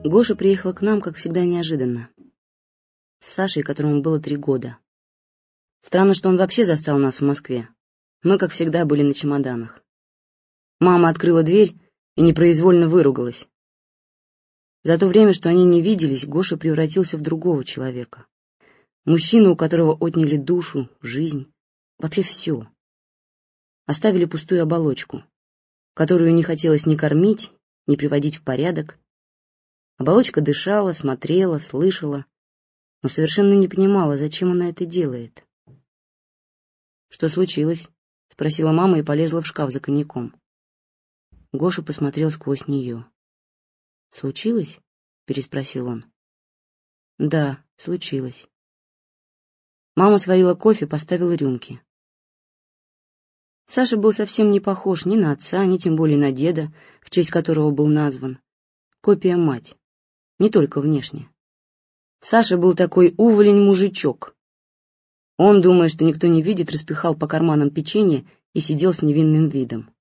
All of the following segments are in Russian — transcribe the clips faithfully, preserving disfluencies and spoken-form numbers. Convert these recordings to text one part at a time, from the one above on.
Гоша приехал к нам, как всегда, неожиданно. С Сашей, которому было три года. Странно, что он вообще застал нас в Москве. Мы, как всегда, были на чемоданах. Мама открыла дверь и непроизвольно выругалась. За то время, что они не виделись, Гоша превратился в другого человека. Мужчину, у которого отняли душу, жизнь, вообще все. Оставили пустую оболочку, которую не хотелось ни кормить, ни приводить в порядок. Оболочка дышала, смотрела, слышала, но совершенно не понимала, зачем она это делает. «Что случилось?» — спросила мама и полезла в шкаф за коньяком. Гоша посмотрел сквозь нее. «Случилось?» — переспросил он. «Да, случилось». Мама сварила кофе, поставила рюмки. Саша был совсем не похож ни на отца, ни тем более на деда, в честь которого был назван. Копия мать. Не только внешне. Саша был такой уволень-мужичок. Он, думая, что никто не видит, распихал по карманам печенье и сидел с невинным видом.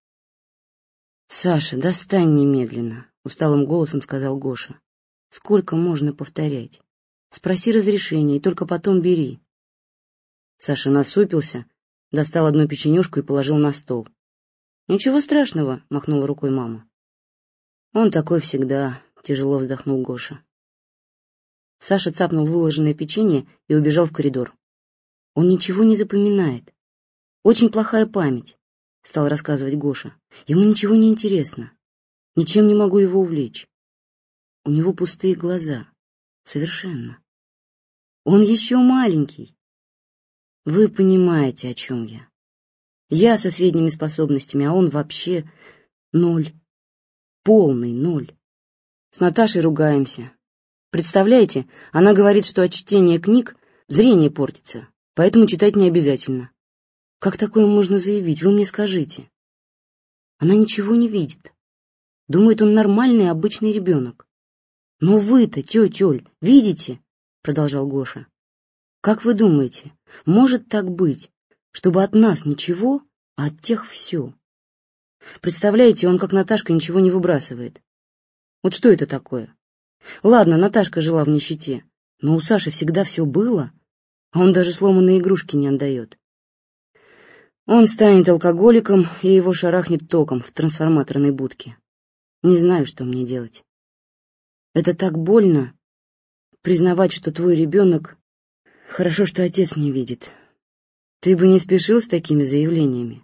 «Саша, достань немедленно», — усталым голосом сказал Гоша. «Сколько можно повторять? Спроси разрешения и только потом бери». Саша насупился, достал одну печенюшку и положил на стол. «Ничего страшного», — махнула рукой мама. «Он такой всегда», — тяжело вздохнул Гоша. Саша цапнул выложенное печенье и убежал в коридор. «Он ничего не запоминает. Очень плохая память», — стал рассказывать Гоша. «Ему ничего не интересно. Ничем не могу его увлечь. У него пустые глаза. Совершенно. Он еще маленький. Вы понимаете, о чем я. Я со средними способностями, а он вообще ноль. Полный ноль. С Наташей ругаемся. Представляете, она говорит, что от чтения книг зрение портится, поэтому читать не обязательно. Как такое можно заявить, вы мне скажите? Она ничего не видит. Думает, он нормальный, обычный ребенок. Но вы-то, тетя Оль, видите? Продолжал Гоша. Как вы думаете, может так быть, чтобы от нас ничего, а от тех все? Представляете, он, как Наташка, ничего не выбрасывает. Вот что это такое? Ладно, Наташка жила в нищете, но у Саши всегда все было, а он даже сломанные игрушки не отдает. Он станет алкоголиком, и его шарахнет током в трансформаторной будке. Не знаю, что мне делать. Это так больно, признавать, что твой ребенок... Хорошо, что отец не видит. Ты бы не спешил с такими заявлениями.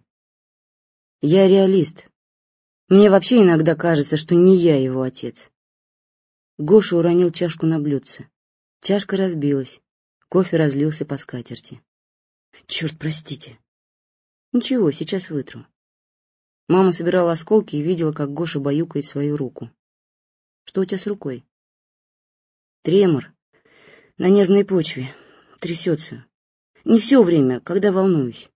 Я реалист. Мне вообще иногда кажется, что не я его отец. Гоша уронил чашку на блюдце. Чашка разбилась. Кофе разлился по скатерти. Черт, простите. Ничего, сейчас вытру. Мама собирала осколки и видела, как Гоша баюкает свою руку. Что у тебя с рукой? Тремор. На нервной почве. Трясется. Не все время, когда волнуюсь.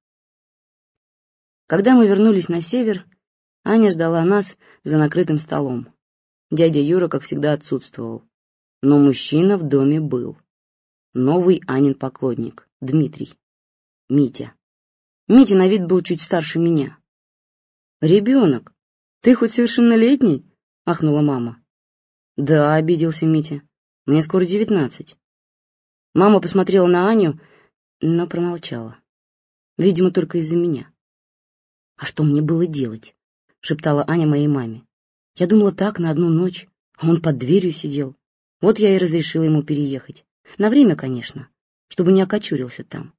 Когда мы вернулись на север, Аня ждала нас за накрытым столом. Дядя Юра, как всегда, отсутствовал. Но мужчина в доме был. Новый Анин поклонник, Дмитрий. Митя. Митя на вид был чуть старше меня. «Ребенок, ты хоть совершеннолетний?» — ахнула мама. «Да», — обиделся Митя, — «мне скоро девятнадцать». Мама посмотрела на Аню, но промолчала. Видимо, только из-за меня. «А что мне было делать?» — шептала Аня моей маме. «Я думала так, на одну ночь, а он под дверью сидел. Вот я и разрешила ему переехать. На время, конечно, чтобы не окочурился там».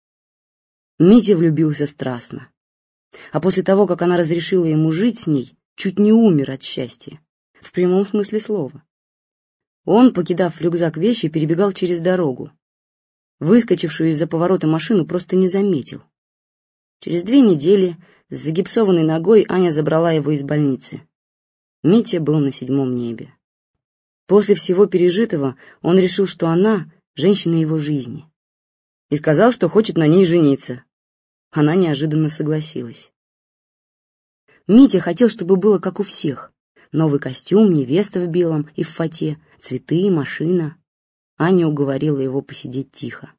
Митя влюбился страстно. А после того, как она разрешила ему жить с ней, чуть не умер от счастья. В прямом смысле слова. Он, покидав в рюкзак вещи, перебегал через дорогу. Выскочившую из-за поворота машину просто не заметил. Через две недели с загипсованной ногой Аня забрала его из больницы. Митя был на седьмом небе. После всего пережитого он решил, что она — женщина его жизни. И сказал, что хочет на ней жениться. Она неожиданно согласилась. Митя хотел, чтобы было как у всех. Новый костюм, невеста в белом и в фате, цветы, машина. Аня уговорила его посидеть тихо.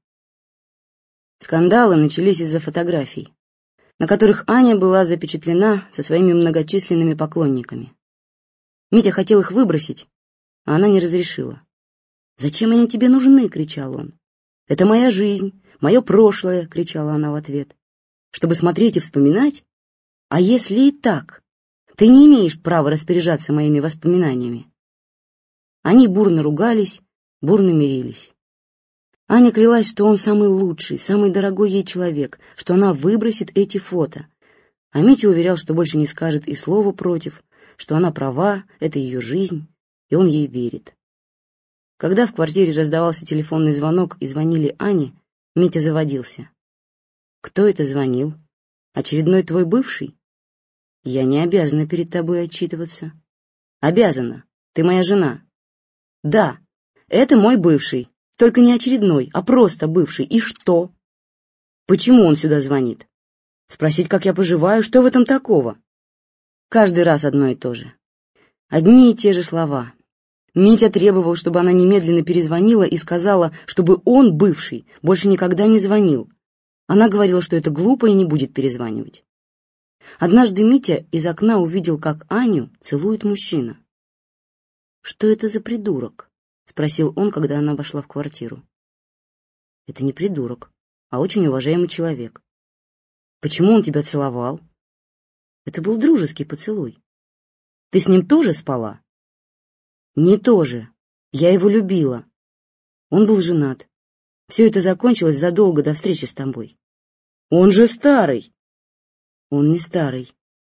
Скандалы начались из-за фотографий, на которых Аня была запечатлена со своими многочисленными поклонниками. Митя хотел их выбросить, а она не разрешила. «Зачем они тебе нужны?» — кричал он. «Это моя жизнь, мое прошлое!» — кричала она в ответ. «Чтобы смотреть и вспоминать? А если и так? Ты не имеешь права распоряжаться моими воспоминаниями». Они бурно ругались, бурно мирились. Аня клялась, что он самый лучший, самый дорогой ей человек, что она выбросит эти фото. А Митя уверял, что больше не скажет и слова против, что она права, это ее жизнь, и он ей верит. Когда в квартире раздавался телефонный звонок и звонили Ане, Митя заводился. «Кто это звонил? Очередной твой бывший?» «Я не обязана перед тобой отчитываться». «Обязана. Ты моя жена». «Да, это мой бывший, только не очередной, а просто бывший. И что? Почему он сюда звонит? Спросить, как я поживаю, что в этом такого?» Каждый раз одно и то же. Одни и те же слова. Митя требовал, чтобы она немедленно перезвонила и сказала, чтобы он, бывший, больше никогда не звонил. Она говорила, что это глупо и не будет перезванивать. Однажды Митя из окна увидел, как Аню целует мужчина. «Что это за придурок?» — спросил он, когда она вошла в квартиру. «Это не придурок, а очень уважаемый человек». «Почему он тебя целовал?» «Это был дружеский поцелуй». «Ты с ним тоже спала?» «Не тоже. Я его любила. Он был женат. Все это закончилось задолго до встречи с тобой». «Он же старый!» «Он не старый».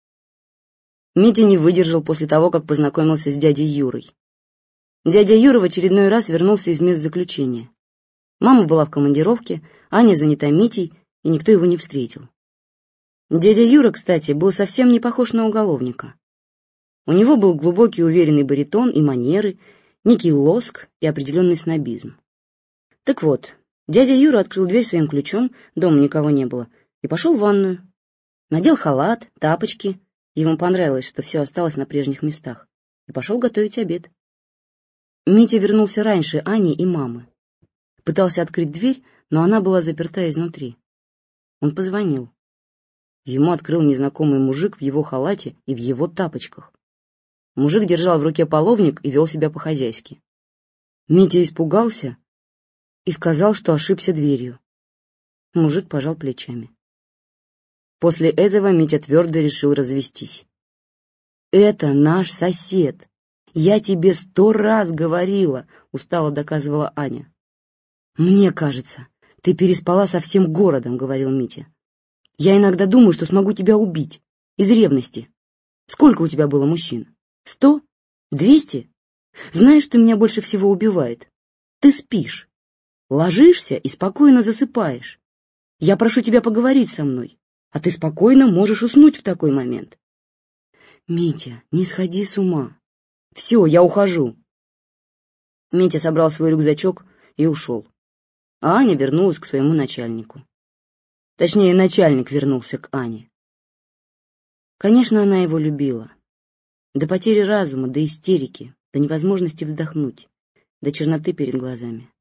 Митя не выдержал после того, как познакомился с дядей Юрой. Дядя Юра в очередной раз вернулся из мест заключения. Мама была в командировке, Аня занята Митей, и никто его не встретил. Дядя Юра, кстати, был совсем не похож на уголовника. У него был глубокий уверенный баритон и манеры, некий лоск и определенный снобизм. Так вот, дядя Юра открыл дверь своим ключом, дома никого не было, и пошел в ванную. Надел халат, тапочки, ему понравилось, что все осталось на прежних местах, и пошел готовить обед. Митя вернулся раньше Ани и мамы. Пытался открыть дверь, но она была заперта изнутри. Он позвонил. Ему открыл незнакомый мужик в его халате и в его тапочках. Мужик держал в руке половник и вел себя по-хозяйски. Митя испугался и сказал, что ошибся дверью. Мужик пожал плечами. После этого Митя твердо решил развестись. «Это наш сосед. Я тебе сто раз говорила», — устало доказывала Аня. «Мне кажется, ты переспала со всем городом», — говорил Митя. «Я иногда думаю, что смогу тебя убить. Из ревности. Сколько у тебя было мужчин? Сто? Двести? Знаешь, что меня больше всего убивает? Ты спишь. Ложишься и спокойно засыпаешь. Я прошу тебя поговорить со мной, а ты спокойно можешь уснуть в такой момент». «Митя, не сходи с ума. Все, я ухожу». Митя собрал свой рюкзачок и ушел. А Аня вернулась к своему начальнику. Точнее, начальник вернулся к Ане. Конечно, она его любила. До потери разума, до истерики, до невозможности вздохнуть, до черноты перед глазами.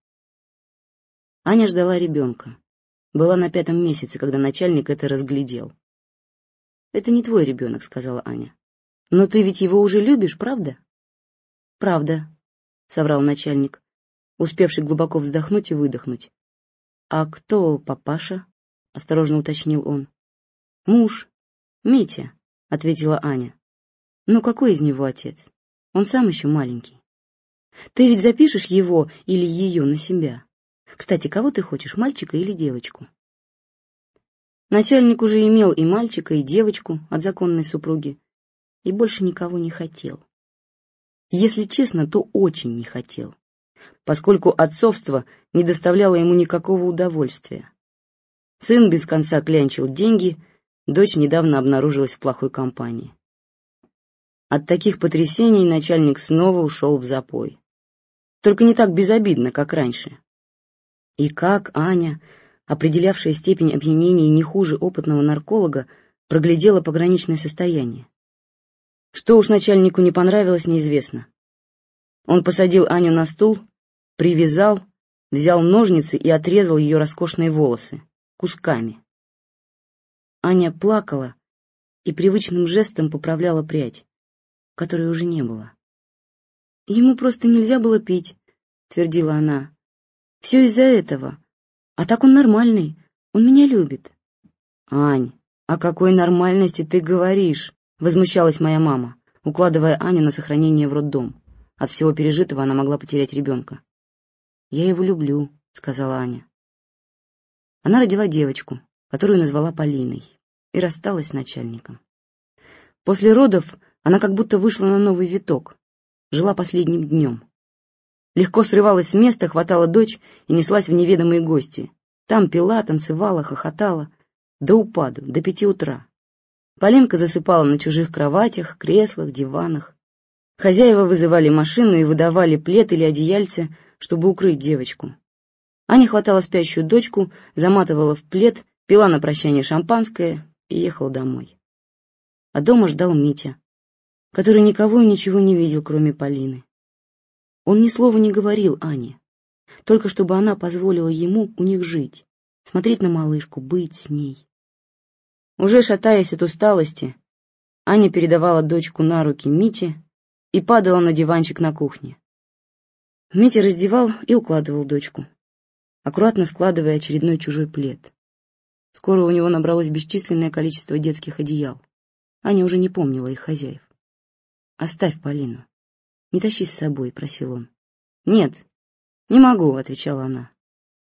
Аня ждала ребенка. Была на пятом месяце, когда начальник это разглядел. «Это не твой ребенок», — сказала Аня. «Но ты ведь его уже любишь, правда?» «Правда», — соврал начальник, успевший глубоко вздохнуть и выдохнуть. «А кто папаша?» — осторожно уточнил он. «Муж. Митя», — ответила Аня. «Ну какой из него отец? Он сам еще маленький. Ты ведь запишешь его или ее на себя? Кстати, кого ты хочешь, мальчика или девочку?» Начальник уже имел и мальчика, и девочку от законной супруги, и больше никого не хотел. Если честно, то очень не хотел, поскольку отцовство не доставляло ему никакого удовольствия. Сын без конца клянчил деньги, дочь недавно обнаружилась в плохой компании. От таких потрясений начальник снова ушел в запой. Только не так безобидно, как раньше. И как Аня, определявшая степень опьянения не хуже опытного нарколога, проглядела пограничное состояние. Что уж начальнику не понравилось, неизвестно. Он посадил Аню на стул, привязал, взял ножницы и отрезал ее роскошные волосы кусками. Аня плакала и привычным жестом поправляла прядь, которой уже не было. Ему просто нельзя было пить, твердила она. Все из-за этого. А так он нормальный, он меня любит. Ань, о какой нормальности ты говоришь? Возмущалась моя мама, укладывая Аню на сохранение в роддом. От всего пережитого она могла потерять ребенка. «Я его люблю», — сказала Аня. Она родила девочку, которую назвала Полиной, и рассталась с начальником. После родов она как будто вышла на новый виток, жила последним днем. Легко срывалась с места, хватала дочь и неслась в неведомые гости. Там пила, танцевала, хохотала. До упаду, до пяти утра. Полинка засыпала на чужих кроватях, креслах, диванах. Хозяева вызывали машину и выдавали плед или одеяльце, чтобы укрыть девочку. Аня хватала спящую дочку, заматывала в плед, пила на прощание шампанское и ехала домой. А дома ждал Митя, который никого и ничего не видел, кроме Полины. Он ни слова не говорил Ане, только чтобы она позволила ему у них жить, смотреть на малышку, быть с ней. Уже шатаясь от усталости, Аня передавала дочку на руки Мите и падала на диванчик на кухне. Митя раздевал и укладывал дочку, аккуратно складывая очередной чужой плед. Скоро у него набралось бесчисленное количество детских одеял. Аня уже не помнила их хозяев. «Оставь Полину. Не тащи с собой», — просил он. «Нет, не могу», — отвечала она.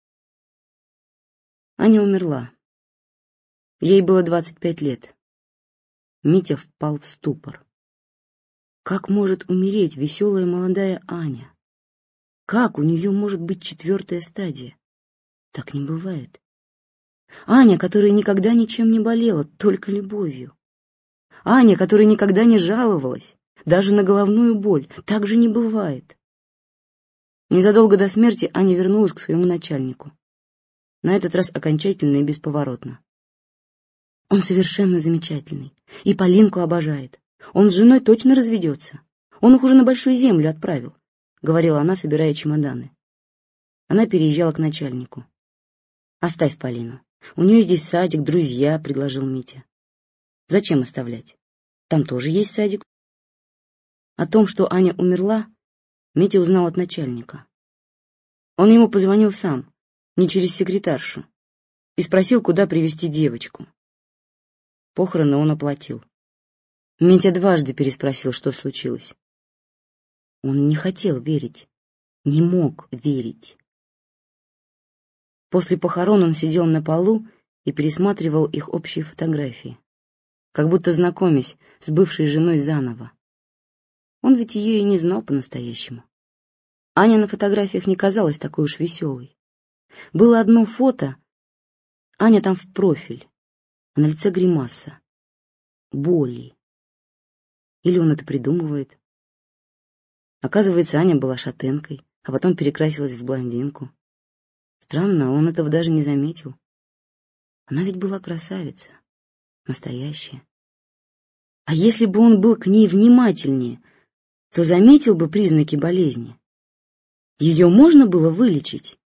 Аня умерла. Ей было двадцать пять лет. Митя впал в ступор. Как может умереть веселая молодая Аня? Как у нее может быть четвертая стадия? Так не бывает. Аня, которая никогда ничем не болела, только любовью. Аня, которая никогда не жаловалась, даже на головную боль, так же не бывает. Незадолго до смерти Аня вернулась к своему начальнику. На этот раз окончательно и бесповоротно. Он совершенно замечательный, и Полинку обожает. Он с женой точно разведется. Он их уже на Большую Землю отправил, — говорила она, собирая чемоданы. Она переезжала к начальнику. «Оставь Полину. У нее здесь садик, друзья», — предложил Митя. «Зачем оставлять? Там тоже есть садик». О том, что Аня умерла, Митя узнал от начальника. Он ему позвонил сам, не через секретаршу, и спросил, куда привезти девочку. Похороны он оплатил. Митя дважды переспросил, что случилось. Он не хотел верить, не мог верить. После похорон он сидел на полу и пересматривал их общие фотографии, как будто знакомясь с бывшей женой заново. Он ведь ее и не знал по-настоящему. Аня на фотографиях не казалась такой уж веселой. Было одно фото, Аня там в профиль, а на лице гримаса, боли. Или он это придумывает? Оказывается, Аня была шатенкой, а потом перекрасилась в блондинку. Странно, он этого даже не заметил. Она ведь была красавица, настоящая. А если бы он был к ней внимательнее, то заметил бы признаки болезни. Ее можно было вылечить.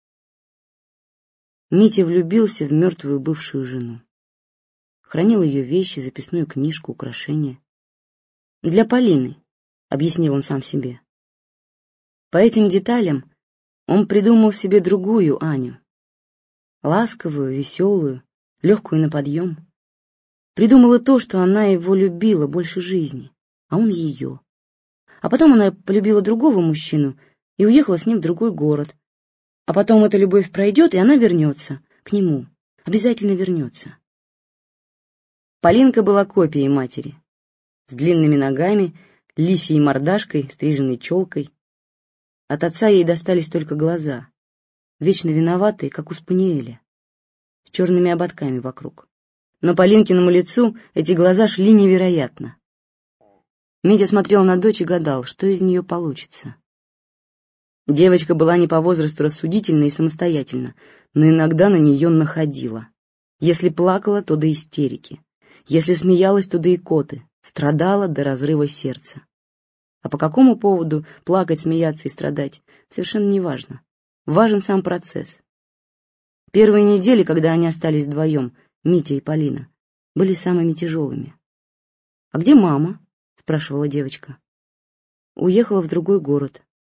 Митя влюбился в мертвую бывшую жену. Хранил ее вещи, записную книжку, украшения. «Для Полины», — объяснил он сам себе. По этим деталям он придумал себе другую Аню. Ласковую, веселую, легкую на подъем. Придумала то, что она его любила больше жизни, а он ее. А потом она полюбила другого мужчину и уехала с ним в другой город. А потом эта любовь пройдет, и она вернется к нему, обязательно вернется. Полинка была копией матери, с длинными ногами, лисьей мордашкой, стриженной челкой. От отца ей достались только глаза, вечно виноватые, как у спаниеля, с черными ободками вокруг. Но Полинкиному лицу эти глаза шли невероятно. Митя смотрел на дочь и гадал, что из нее получится. Девочка была не по возрасту рассудительна и самостоятельна, но иногда на нее находила. Если плакала, то до истерики. Если смеялась, то до икоты, страдала до разрыва сердца. А по какому поводу плакать, смеяться и страдать, совершенно не важно. Важен сам процесс. Первые недели, когда они остались вдвоем, Митя и Полина, были самыми тяжелыми. «А где мама?» — спрашивала девочка. «Уехала в другой город»,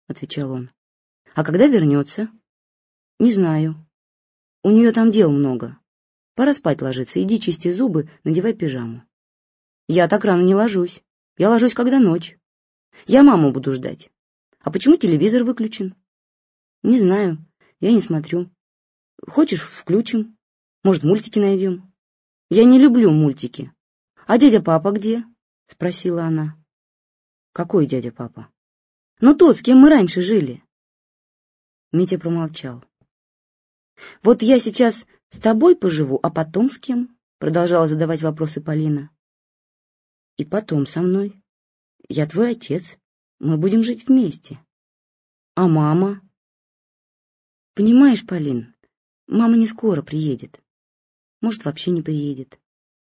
— отвечал он. «А когда вернется?» «Не знаю. У нее там дел много. Пора спать ложиться. Иди чисти зубы, надевай пижаму». «Я так рано не ложусь. Я ложусь, когда ночь. Я маму буду ждать. А почему телевизор выключен?» «Не знаю. Я не смотрю. Хочешь, включим? Может, мультики найдем?» «Я не люблю мультики. А дядя-папа где?» — спросила она. «Какой дядя-папа?» «Ну тот, с кем мы раньше жили». Митя промолчал. «Вот я сейчас с тобой поживу, а потом с кем?» — продолжала задавать вопросы Полина. «И потом со мной. Я твой отец. Мы будем жить вместе. А мама?» «Понимаешь, Полин, мама не скоро приедет. Может, вообще не приедет».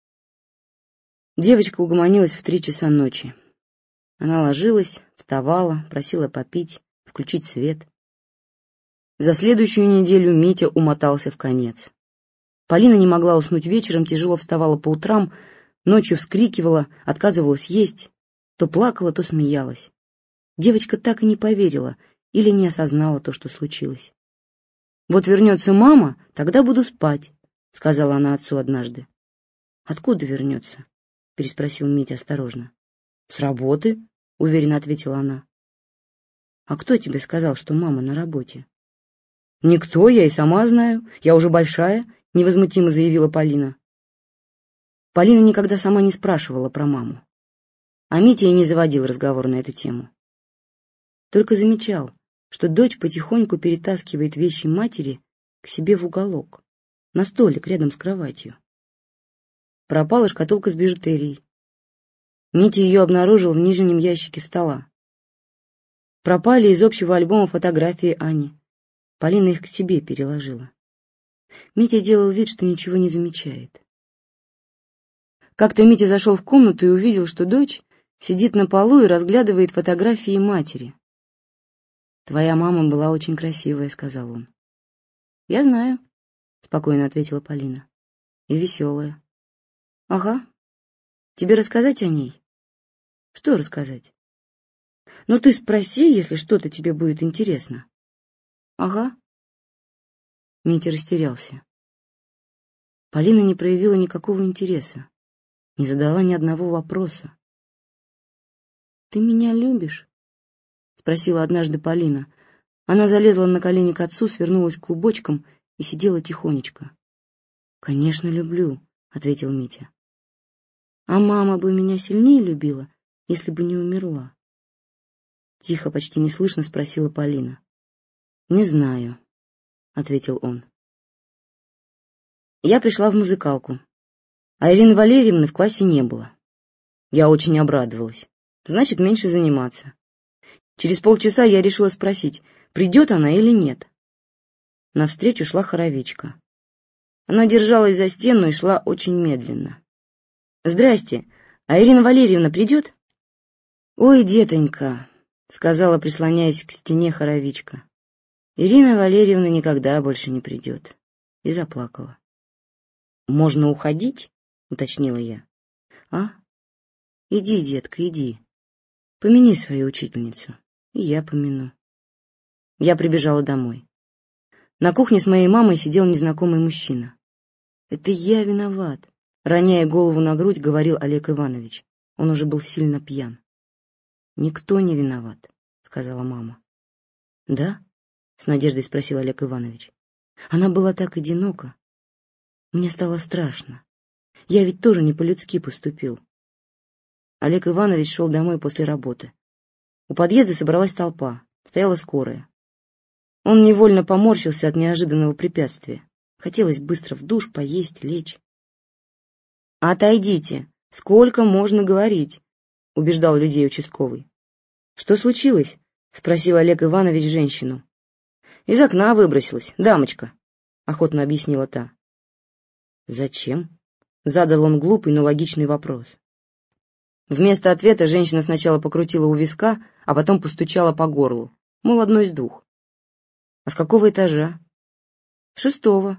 Девочка угомонилась в три часа ночи. Она ложилась, вставала, просила попить, включить свет. За следующую неделю Митя умотался в конец. Полина не могла уснуть вечером, тяжело вставала по утрам, ночью вскрикивала, отказывалась есть, то плакала, то смеялась. Девочка так и не поверила или не осознала то, что случилось. «Вот вернется мама, тогда буду спать», — сказала она отцу однажды. «Откуда вернется?» — переспросил Митя осторожно. «С работы», — уверенно ответила она. «А кто тебе сказал, что мама на работе?» «Никто, я и сама знаю. Я уже большая», — невозмутимо заявила Полина. Полина никогда сама не спрашивала про маму. А Митя и не заводил разговор на эту тему. Только замечал, что дочь потихоньку перетаскивает вещи матери к себе в уголок, на столик рядом с кроватью. Пропала шкатулка с бижутерией. Митя ее обнаружил в нижнем ящике стола. Пропали из общего альбома фотографии Ани. Полина их к себе переложила. Митя делал вид, что ничего не замечает. Как-то Митя зашел в комнату и увидел, что дочь сидит на полу и разглядывает фотографии матери. «Твоя мама была очень красивая», — сказал он. «Я знаю», — спокойно ответила Полина. «И веселая». «Ага. Тебе рассказать о ней?» «Что рассказать?» «Ну ты спроси, если что-то тебе будет интересно». «Ага». Митя растерялся. Полина не проявила никакого интереса, не задала ни одного вопроса. «Ты меня любишь?» — спросила однажды Полина. Она залезла на колени к отцу, свернулась клубочком и сидела тихонечко. «Конечно, люблю», — ответил Митя. «А мама бы меня сильнее любила, если бы не умерла?» Тихо, почти неслышно спросила Полина. «Не знаю», — ответил он. Я пришла в музыкалку, а Ирины Валерьевны в классе не было. Я очень обрадовалась. Значит, меньше заниматься. Через полчаса я решила спросить, придет она или нет. Навстречу шла хоровичка. Она держалась за стену и шла очень медленно. «Здрасте, а Ирина Валерьевна придет?» «Ой, детонька», — сказала, прислоняясь к стене хоровичка, «Ирина Валерьевна никогда больше не придет». И заплакала. «Можно уходить?» — уточнила я. «А? Иди, детка, иди. Помяни свою учительницу, и я помяну». Я прибежала домой. На кухне с моей мамой сидел незнакомый мужчина. «Это я виноват», — роняя голову на грудь, говорил Олег Иванович. Он уже был сильно пьян. «Никто не виноват», — сказала мама. «Да?» — с надеждой спросил Олег Иванович. Она была так одинока. Мне стало страшно. Я ведь тоже не по-людски поступил. Олег Иванович шел домой после работы. У подъезда собралась толпа, стояла скорая. Он невольно поморщился от неожиданного препятствия. Хотелось быстро в душ, поесть, лечь. «Отойдите! Сколько можно говорить?» — убеждал людей участковый. «Что случилось?» — спросил Олег Иванович женщину. «Из окна выбросилась, дамочка», — охотно объяснила та. «Зачем?» — задал он глупый, но логичный вопрос. Вместо ответа женщина сначала покрутила у виска, а потом постучала по горлу, мол, одно из двух. «А с какого этажа?» «С шестого».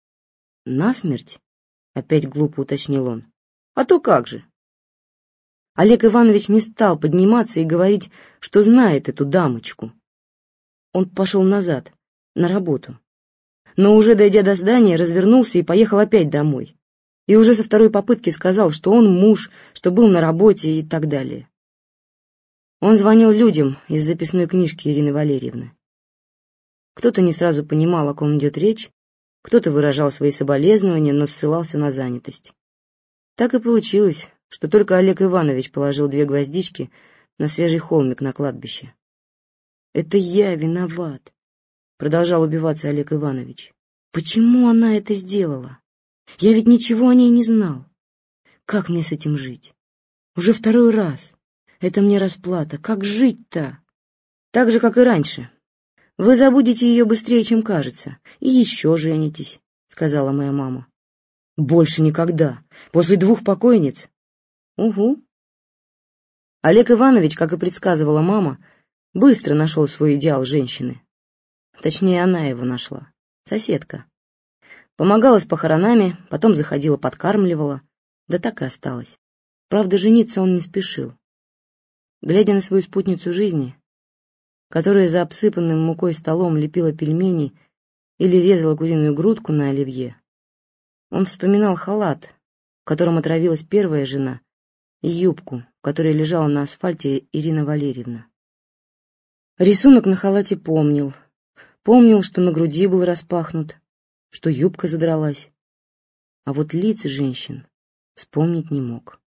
«Насмерть?» — опять глупо уточнил он. «А то как же?» Олег Иванович не стал подниматься и говорить, что знает эту дамочку. Он пошел назад, на работу. Но уже дойдя до здания, развернулся и поехал опять домой. И уже со второй попытки сказал, что он муж, что был на работе и так далее. Он звонил людям из записной книжки Ирины Валерьевны. Кто-то не сразу понимал, о ком идет речь, кто-то выражал свои соболезнования, но ссылался на занятость. Так и получилось, что только Олег Иванович положил две гвоздички на свежий холмик на кладбище. «Это я виноват», — продолжал убиваться Олег Иванович. «Почему она это сделала? Я ведь ничего о ней не знал. Как мне с этим жить? Уже второй раз. Это мне расплата. Как жить-то?» «Так же, как и раньше. Вы забудете ее быстрее, чем кажется, и еще женитесь», — сказала моя мама. «Больше никогда. После двух покойниц». «Угу». Олег Иванович, как и предсказывала мама, быстро нашел свой идеал женщины. Точнее, она его нашла. Соседка. Помогала с похоронами, потом заходила, подкармливала, да так и осталась. Правда, жениться он не спешил. Глядя на свою спутницу жизни, которая за обсыпанным мукой столом лепила пельмени или резала куриную грудку на оливье, он вспоминал халат, в котором отравилась первая жена, и юбку, в которой лежала на асфальте Ирина Валерьевна. Рисунок на халате помнил. Помнил, что на груди был распахнут, что юбка задралась. А вот лица женщин вспомнить не мог.